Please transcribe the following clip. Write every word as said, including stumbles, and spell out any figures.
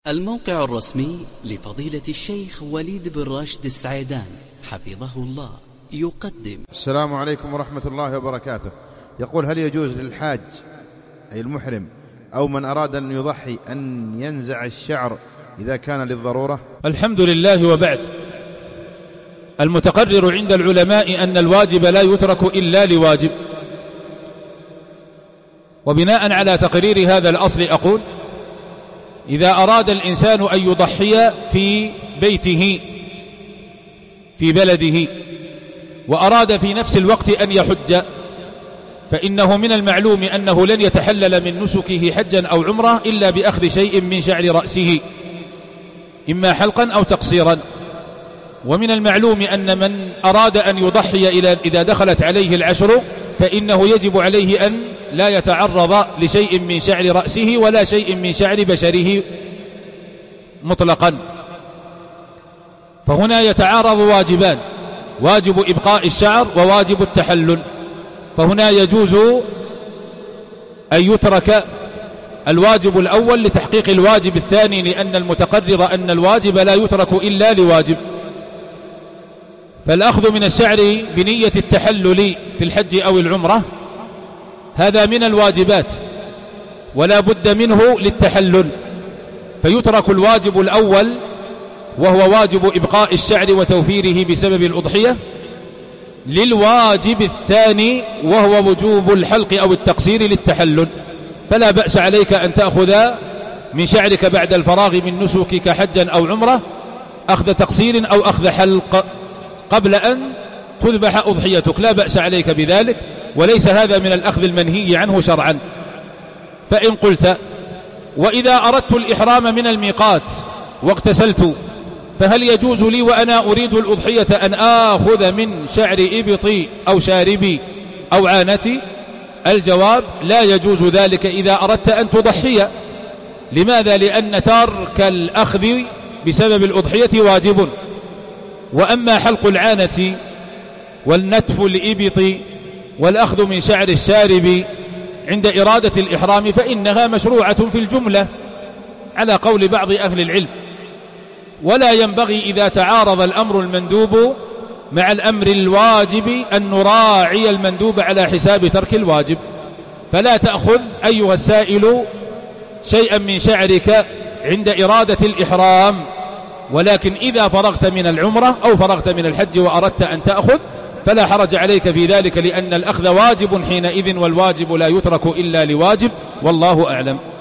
الموقع الرسمي لفضيلة الشيخ وليد بن راشد السعيدان حفظه الله يقدم. السلام عليكم ورحمة الله وبركاته. يقول: هل يجوز للحاج أي المحرم أو من أراد أن يضحي أن ينزع الشعر إذا كان للضرورة؟ الحمد لله. وبعد، المتقرر عند العلماء أن الواجب لا يترك إلا لواجب، وبناء على تقرير هذا الأصل أقول: إذا أراد الإنسان أن يضحي في بيته في بلده وأراد في نفس الوقت أن يحج، فإنه من المعلوم أنه لن يتحلل من نسكه حجا أو عمره إلا بأخذ شيء من شعر رأسه، إما حلقا أو تقصيرا. ومن المعلوم أن من أراد أن يضحي إذا دخلت عليه العشر فإنه يجب عليه أن لا يتعرض لشيء من شعر رأسه ولا شيء من شعر بشره مطلقا. فهنا يتعارض واجبان: واجب إبقاء الشعر وواجب التحلل. فهنا يجوز أن يترك الواجب الأول لتحقيق الواجب الثاني، لأن المتقرر أن الواجب لا يترك إلا لواجب. فالأخذ من الشعر بنية التحلل في الحج أو العمرة هذا من الواجبات ولا بد منه للتحلل، فيترك الواجب الأول وهو واجب إبقاء الشعر وتوفيره بسبب الأضحية للواجب الثاني وهو وجوب الحلق أو التقصير للتحلل. فلا بأس عليك أن تأخذ من شعرك بعد الفراغ من نسكك حجا أو عمرة أخذ تقصير أو أخذ حلق قبل أن تذبح أضحيتك، لا بأس عليك بذلك، وليس هذا من الأخذ المنهي عنه شرعا. فإن قلت: وإذا أردت الإحرام من الميقات واغتسلت فهل يجوز لي وأنا أريد الأضحية أن آخذ من شعر إبطي أو شاربي أو عانتي؟ الجواب: لا يجوز ذلك إذا أردت أن تضحي. لماذا؟ لأن ترك الأخذ بسبب الأضحية واجب، وأما حلق العانة والنتف الإبط والأخذ من شعر الشارب عند إرادة الإحرام فإنها مشروعة في الجملة على قول بعض أهل العلم. ولا ينبغي إذا تعارض الأمر المندوب مع الأمر الواجب أن نراعي المندوب على حساب ترك الواجب. فلا تأخذ أيها السائل شيئا من شعرك عند إرادة الإحرام، ولكن إذا فرغت من العمرة أو فرغت من الحج وأردت أن تأخذ فلا حرج عليك في ذلك، لأن الأخذ واجب حينئذ، والواجب لا يترك إلا لواجب، والله أعلم.